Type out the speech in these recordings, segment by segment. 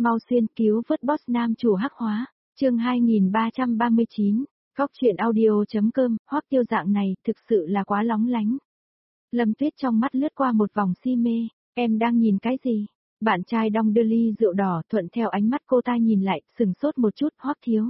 mau xuyên cứu vớt boss nam chủ hắc hóa, chương 2339, Góc truyện audio.com, Hoắc Tiêu dạng này thực sự là quá lóng lánh. Lâm Tuyết trong mắt lướt qua một vòng si mê, em đang nhìn cái gì? Bạn trai đong đưa ly rượu đỏ thuận theo ánh mắt cô ta nhìn lại, sừng sốt một chút, Hoắc Thiếu.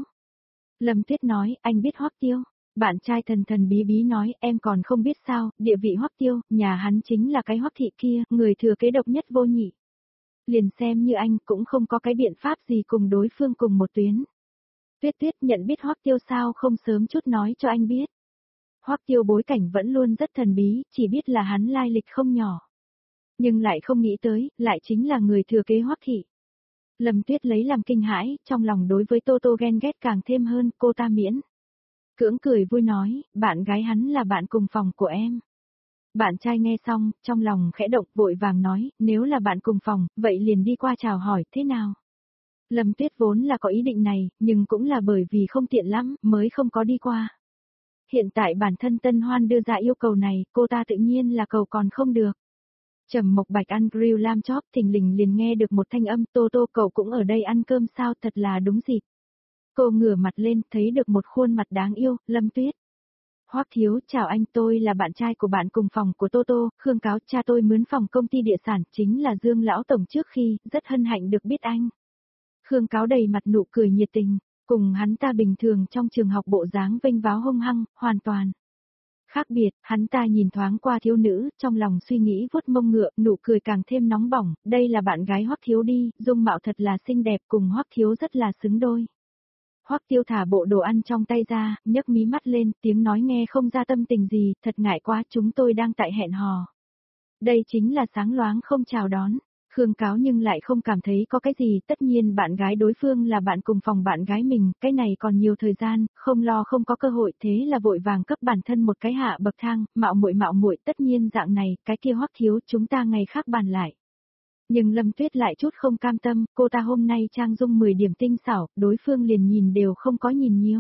Lâm Tuyết nói, anh biết Hoắc Tiêu. Bạn trai thần thần bí bí nói, em còn không biết sao, địa vị Hoắc Tiêu, nhà hắn chính là cái Hoắc thị kia, người thừa kế độc nhất vô nhị. Liền xem như anh cũng không có cái biện pháp gì cùng đối phương cùng một tuyến. Tuyết Tuyết nhận biết Hoắc Tiêu sao không sớm chút nói cho anh biết. Hoắc Tiêu bối cảnh vẫn luôn rất thần bí, chỉ biết là hắn lai lịch không nhỏ. Nhưng lại không nghĩ tới, lại chính là người thừa kế Hoắc thị. Lâm Tuyết lấy làm kinh hãi, trong lòng đối với Tô Tô ghen ghét càng thêm hơn, cô ta miễn. Cưỡng cười vui nói, bạn gái hắn là bạn cùng phòng của em. Bạn trai nghe xong, trong lòng khẽ động vội vàng nói, nếu là bạn cùng phòng, vậy liền đi qua chào hỏi, thế nào? Lâm Tuyết vốn là có ý định này, nhưng cũng là bởi vì không tiện lắm, mới không có đi qua. Hiện tại bản thân Tân Hoan đưa ra yêu cầu này, cô ta tự nhiên là cầu còn không được. Trầm Mộc Bạch ăn grill lam chop thình lình liền nghe được một thanh âm, Tô Tô cậu cũng ở đây ăn cơm sao, thật là đúng dịp. Cô ngửa mặt lên, thấy được một khuôn mặt đáng yêu, Lâm Tuyết. Hoắc Thiếu, chào anh, tôi là bạn trai của bạn cùng phòng của Tô Tô, Khương Cáo, cha tôi mướn phòng công ty địa sản, chính là Dương Lão Tổng trước khi, rất hân hạnh được biết anh. Khương Cáo đầy mặt nụ cười nhiệt tình, cùng hắn ta bình thường trong trường học bộ dáng vênh váo hung hăng, hoàn toàn. Khác biệt, hắn ta nhìn thoáng qua thiếu nữ, trong lòng suy nghĩ vuốt mông ngựa, nụ cười càng thêm nóng bỏng, đây là bạn gái Hoắc Thiếu đi, dung mạo thật là xinh đẹp cùng Hoắc Thiếu rất là xứng đôi. Hoắc Tiêu thả bộ đồ ăn trong tay ra, nhấc mí mắt lên, tiếng nói nghe không ra tâm tình gì, thật ngại quá, chúng tôi đang tại hẹn hò. Đây chính là sáng loáng không chào đón. Khương Cáo nhưng lại không cảm thấy có cái gì, tất nhiên bạn gái đối phương là bạn cùng phòng bạn gái mình, cái này còn nhiều thời gian, không lo không có cơ hội, thế là vội vàng cấp bản thân một cái hạ bậc thang, mạo muội tất nhiên dạng này, cái kia Hoắc Thiếu, chúng ta ngày khác bàn lại. Nhưng Lâm Tuyết lại chút không cam tâm, cô ta hôm nay trang dung 10 điểm tinh xảo, đối phương liền nhìn đều không có nhìn nhiều.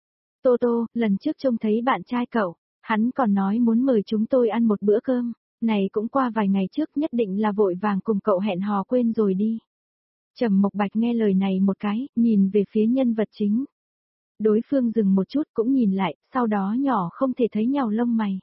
Tô Tô, lần trước trông thấy bạn trai cậu, hắn còn nói muốn mời chúng tôi ăn một bữa cơm, này cũng qua vài ngày trước nhất định là vội vàng cùng cậu hẹn hò quên rồi đi. Trầm Mộc Bạch nghe lời này một cái, nhìn về phía nhân vật chính. Đối phương dừng một chút cũng nhìn lại, sau đó nhỏ không thể thấy nhàu lông mày.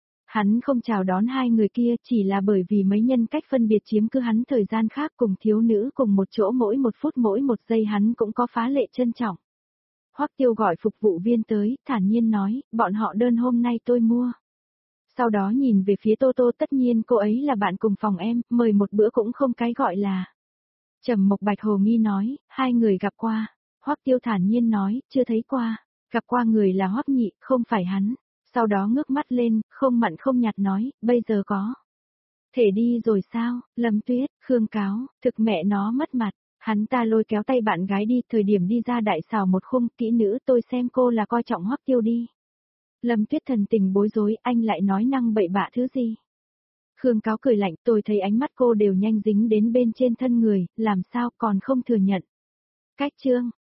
Hắn không chào đón hai người kia chỉ là bởi vì mấy nhân cách phân biệt chiếm cứ hắn thời gian khác cùng thiếu nữ cùng một chỗ mỗi một phút mỗi một giây hắn cũng có phá lệ trân trọng. Hoắc Tiêu gọi phục vụ viên tới, thản nhiên nói, bọn họ đơn hôm nay tôi mua. Sau đó nhìn về phía Tô Tô, tất nhiên cô ấy là bạn cùng phòng em, mời một bữa cũng không cái gọi là. Trầm Mộc Bạch hồ nghi nói, hai người gặp qua. Hoắc Tiêu thản nhiên nói, chưa thấy qua. Gặp qua người là Hoắc Nhị, không phải hắn. Sau đó ngước mắt lên, không mặn không nhạt nói, bây giờ có. Thể đi rồi sao, Lâm Tuyết, Khương Cáo, thực mẹ nó mất mặt. Hắn ta lôi kéo tay bạn gái đi, thời điểm đi ra đại sào một khung, kỹ nữ tôi xem cô là coi trọng Hoắc Tiêu đi. Lâm Tuyết thần tình bối rối, anh lại nói năng bậy bạ thứ gì. Khương Cáo cười lạnh, tôi thấy ánh mắt cô đều nhanh dính đến bên trên thân người, làm sao còn không thừa nhận. Cách chương,